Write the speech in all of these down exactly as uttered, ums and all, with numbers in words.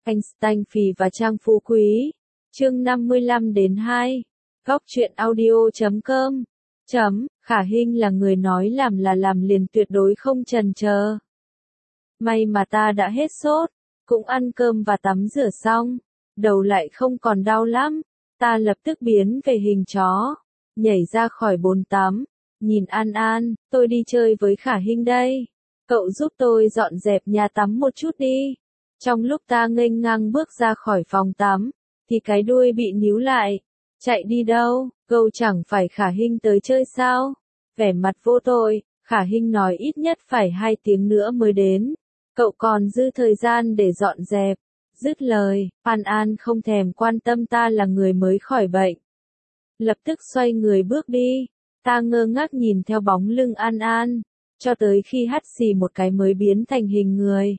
Einstein Phì và Trang Phú Quý. Chương năm mươi lăm đến hai. Góc truyện audio chấm com. Chấm, Khả Hinh là người nói làm là làm liền, tuyệt đối không chần chờ. May mà ta đã hết sốt, cũng ăn cơm và tắm rửa xong, đầu lại không còn đau lắm, ta lập tức biến về hình chó, nhảy ra khỏi bồn tắm, nhìn An An, tôi đi chơi với Khả Hinh đây, cậu giúp tôi dọn dẹp nhà tắm một chút đi. Trong lúc ta nghênh ngang bước ra khỏi phòng tắm, thì cái đuôi bị níu lại. Chạy đi đâu, câu chẳng phải Khả Hinh tới chơi sao? Vẻ mặt vô tội, Khả Hinh nói ít nhất phải hai tiếng nữa mới đến. Cậu còn dư thời gian để dọn dẹp. Dứt lời, An An không thèm quan tâm ta là người mới khỏi bệnh. Lập tức xoay người bước đi. Ta ngơ ngác nhìn theo bóng lưng An An, cho tới khi hắt xì một cái mới biến thành hình người.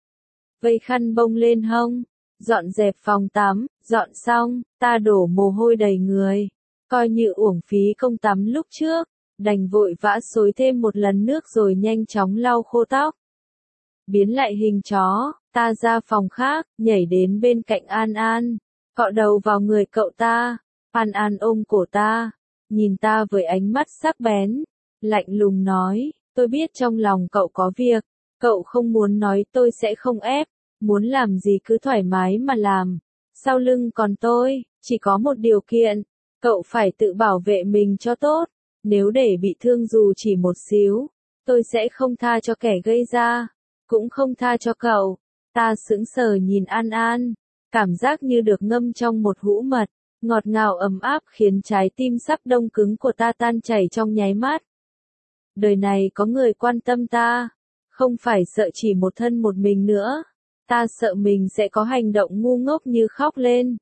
Vây khăn bông lên hông, dọn dẹp phòng tắm, dọn xong, ta đổ mồ hôi đầy người, coi như uổng phí công tắm lúc trước, đành vội vã xối thêm một lần nước rồi nhanh chóng lau khô tóc. Biến lại hình chó, ta ra phòng khác, nhảy đến bên cạnh An An, cọ đầu vào người cậu ta. An An ôm cổ ta, nhìn ta với ánh mắt sắc bén, lạnh lùng nói, tôi biết trong lòng cậu có việc, cậu không muốn nói tôi sẽ không ép, muốn làm gì cứ thoải mái mà làm. Sau lưng còn tôi, chỉ có một điều kiện, cậu phải tự bảo vệ mình cho tốt, nếu để bị thương dù chỉ một xíu, tôi sẽ không tha cho kẻ gây ra, cũng không tha cho cậu. Ta sững sờ nhìn An An, cảm giác như được ngâm trong một hũ mật, ngọt ngào ấm áp khiến trái tim sắp đông cứng của ta tan chảy trong nháy mắt. Đời này có người quan tâm ta, không phải sợ chỉ một thân một mình nữa, ta sợ mình sẽ có hành động ngu ngốc như khóc lên.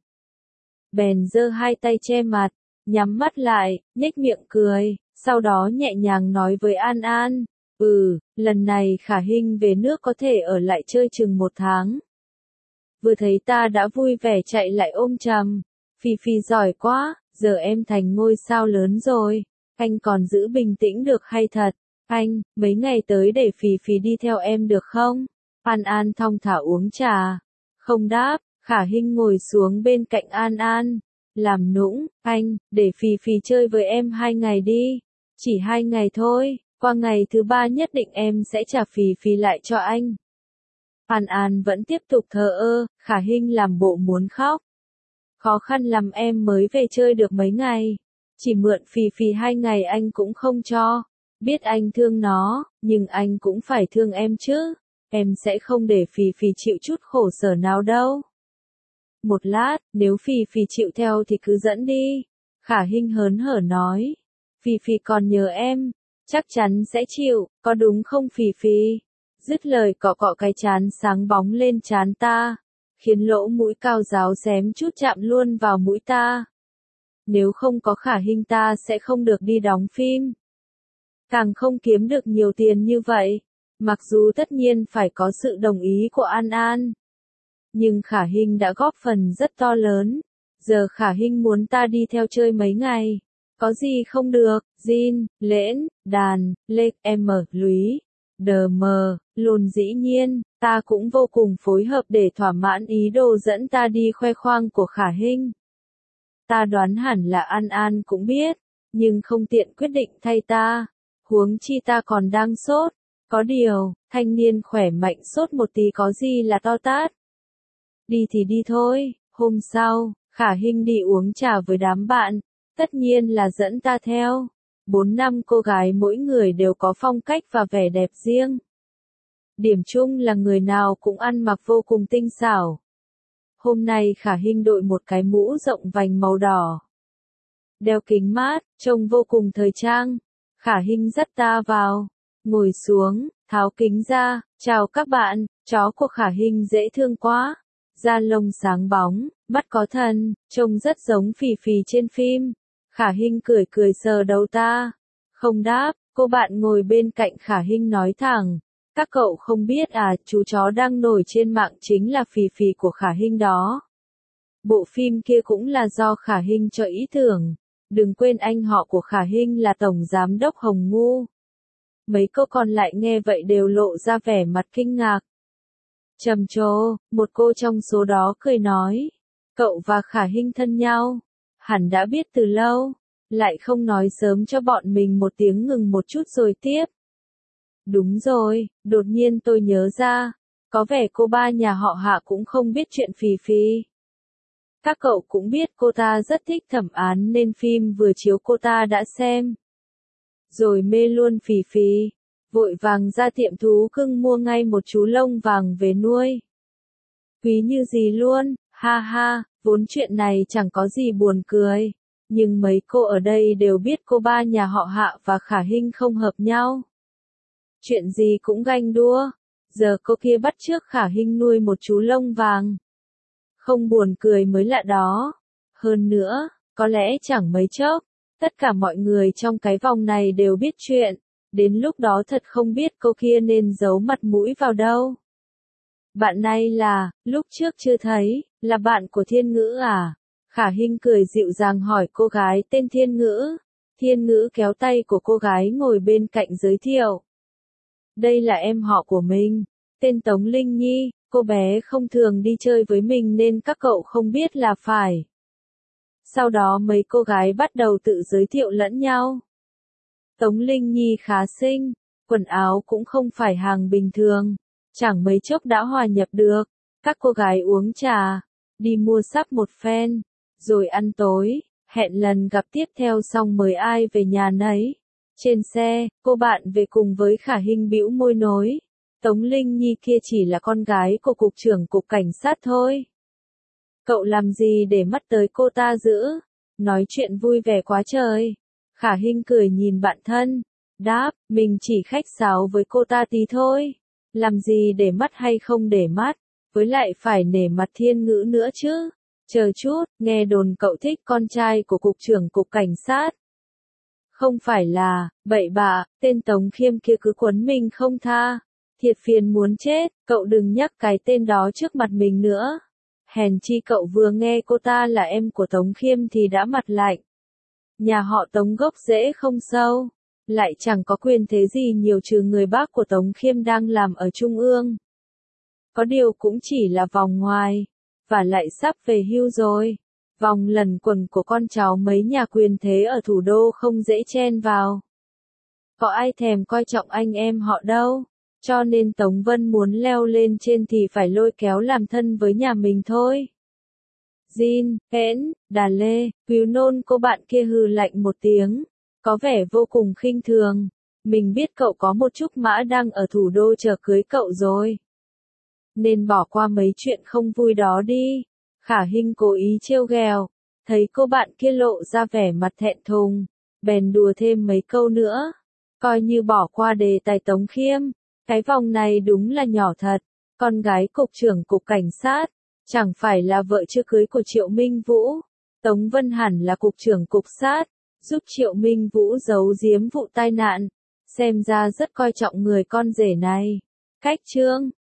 Bèn giơ hai tay che mặt, nhắm mắt lại, nhếch miệng cười, sau đó nhẹ nhàng nói với An An, ừ, lần này Khả Hinh về nước có thể ở lại chơi chừng một tháng. Vừa thấy ta đã vui vẻ chạy lại ôm chầm, Phi Phi giỏi quá, giờ em thành ngôi sao lớn rồi, anh còn giữ bình tĩnh được hay thật, anh, mấy ngày tới để Phi Phi đi theo em được không? An An thong thả uống trà, không đáp. Khả Hinh ngồi xuống bên cạnh An An, làm nũng, anh, để Phi Phi chơi với em hai ngày đi, chỉ hai ngày thôi, qua ngày thứ ba nhất định em sẽ trả Phi Phi lại cho anh. An An vẫn tiếp tục thờ ơ, Khả Hinh làm bộ muốn khóc. Khó khăn lắm em mới về chơi được mấy ngày, chỉ mượn Phi Phi hai ngày anh cũng không cho, biết anh thương nó, nhưng anh cũng phải thương em chứ, em sẽ không để Phi Phi chịu chút khổ sở nào đâu. Một lát, nếu Phi Phi chịu theo thì cứ dẫn đi. Khả Hinh hớn hở nói. Phi Phi còn nhớ em, chắc chắn sẽ chịu, có đúng không Phi Phi? Dứt lời cọ cọ cái trán sáng bóng lên trán ta, khiến lỗ mũi cao ráo xém chút chạm luôn vào mũi ta. Nếu không có Khả Hinh ta sẽ không được đi đóng phim, càng không kiếm được nhiều tiền như vậy, mặc dù tất nhiên phải có sự đồng ý của An An. Nhưng Khả Hinh đã góp phần rất to lớn. Giờ Khả Hinh muốn ta đi theo chơi mấy ngày, có gì không được? Jin, Lễn, Đàn, Lê, M, Lúy, Đờ Mờ, Lùn dĩ nhiên, ta cũng vô cùng phối hợp để thỏa mãn ý đồ dẫn ta đi khoe khoang của Khả Hinh. Ta đoán hẳn là An An cũng biết, nhưng không tiện quyết định thay ta, huống chi ta còn đang sốt. Có điều, thanh niên khỏe mạnh sốt một tí có gì là to tát. Đi thì đi thôi. Hôm sau, Khả Hinh đi uống trà với đám bạn, tất nhiên là dẫn ta theo. Bốn năm cô gái mỗi người đều có phong cách và vẻ đẹp riêng. Điểm chung là người nào cũng ăn mặc vô cùng tinh xảo. Hôm nay Khả Hinh đội một cái mũ rộng vành màu đỏ, đeo kính mát, trông vô cùng thời trang. Khả Hinh dắt ta vào, ngồi xuống, tháo kính ra, chào các bạn, chó của Khả Hinh dễ thương quá. Da lông sáng bóng, mắt có thần, trông rất giống Phì Phì trên phim. Khả Hinh cười cười sờ đầu ta. Không đáp, cô bạn ngồi bên cạnh Khả Hinh nói thẳng. Các cậu không biết à, chú chó đang nổi trên mạng chính là Phì Phì của Khả Hinh đó. Bộ phim kia cũng là do Khả Hinh cho ý tưởng. Đừng quên anh họ của Khả Hinh là Tổng Giám đốc Hồng Ngu. Mấy cô còn lại nghe vậy đều lộ ra vẻ mặt kinh ngạc. Trầm trồ, một cô trong số đó cười nói. Cậu và Khả Hinh thân nhau. Hẳn đã biết từ lâu. Lại không nói sớm cho bọn mình một tiếng ngừng một chút rồi tiếp. Đúng rồi, đột nhiên tôi nhớ ra. Có vẻ cô ba nhà họ Hạ cũng không biết chuyện Phì Phì. Các cậu cũng biết cô ta rất thích Thẩm Án nên phim vừa chiếu cô ta đã xem. Rồi mê luôn Phì Phì. Vội vàng ra tiệm thú cưng mua ngay một chú lông vàng về nuôi. Quý như gì luôn, ha ha, vốn chuyện này chẳng có gì buồn cười. Nhưng mấy cô ở đây đều biết cô ba nhà họ Hạ và Khả Hinh không hợp nhau. Chuyện gì cũng ganh đua. Giờ cô kia bắt chước Khả Hinh nuôi một chú lông vàng. Không buồn cười mới lạ đó. Hơn nữa, có lẽ chẳng mấy chốc, tất cả mọi người trong cái vòng này đều biết chuyện. Đến lúc đó thật không biết cô kia nên giấu mặt mũi vào đâu. Bạn này là, lúc trước chưa thấy, là bạn của Thiên Ngữ à? Khả Hinh cười dịu dàng hỏi cô gái tên Thiên Ngữ. Thiên Ngữ kéo tay của cô gái ngồi bên cạnh giới thiệu. Đây là em họ của mình, tên Tống Linh Nhi, cô bé không thường đi chơi với mình nên các cậu không biết là phải. Sau đó mấy cô gái bắt đầu tự giới thiệu lẫn nhau. Tống Linh Nhi khá xinh, quần áo cũng không phải hàng bình thường, chẳng mấy chốc đã hòa nhập được. Các cô gái uống trà, đi mua sắp một phen, rồi ăn tối, hẹn lần gặp tiếp theo xong mời ai về nhà nấy. Trên xe, cô bạn về cùng với Khả Hinh bĩu môi nói, Tống Linh Nhi kia chỉ là con gái của cục trưởng cục cảnh sát thôi. Cậu làm gì để mắt tới cô ta dữ? Nói chuyện vui vẻ quá trời. Khả Hinh cười nhìn bạn thân, đáp, mình chỉ khách sáo với cô ta tí thôi. Làm gì để mắt hay không để mắt, với lại phải nể mặt Thiên Ngữ nữa chứ. Chờ chút, nghe đồn cậu thích con trai của cục trưởng cục cảnh sát. Không phải là, bậy bạ, tên Tống Khiêm kia cứ quấn mình không tha. Thiệt phiền muốn chết, cậu đừng nhắc cái tên đó trước mặt mình nữa. Hèn chi cậu vừa nghe cô ta là em của Tống Khiêm thì đã mặt lạnh. Nhà họ Tống gốc rễ không sâu, lại chẳng có quyền thế gì nhiều trừ người bác của Tống Khiêm đang làm ở Trung ương. Có điều cũng chỉ là vòng ngoài, và lại sắp về hưu rồi. Vòng lẩn quẩn của con cháu mấy nhà quyền thế ở thủ đô không dễ chen vào. Có ai thèm coi trọng anh em họ đâu, cho nên Tống Vân muốn leo lên trên thì phải lôi kéo làm thân với nhà mình thôi. Jin, Hễn, Đà Lê, Cứu Nôn cô bạn kia hừ lạnh một tiếng, có vẻ vô cùng khinh thường. Mình biết cậu có một trúc mã đang ở thủ đô chờ cưới cậu rồi. Nên bỏ qua mấy chuyện không vui đó đi. Khả Hinh cố ý trêu ghẹo, thấy cô bạn kia lộ ra vẻ mặt thẹn thùng, bèn đùa thêm mấy câu nữa. Coi như bỏ qua đề tài Tống Khiêm, cái vòng này đúng là nhỏ thật. Con gái cục trưởng cục cảnh sát, chẳng phải là vợ chưa cưới của Triệu Minh Vũ. Tống Vân hẳn là cục trưởng cục sát, giúp Triệu Minh Vũ giấu giếm vụ tai nạn. Xem ra rất coi trọng người con rể này. Cách chương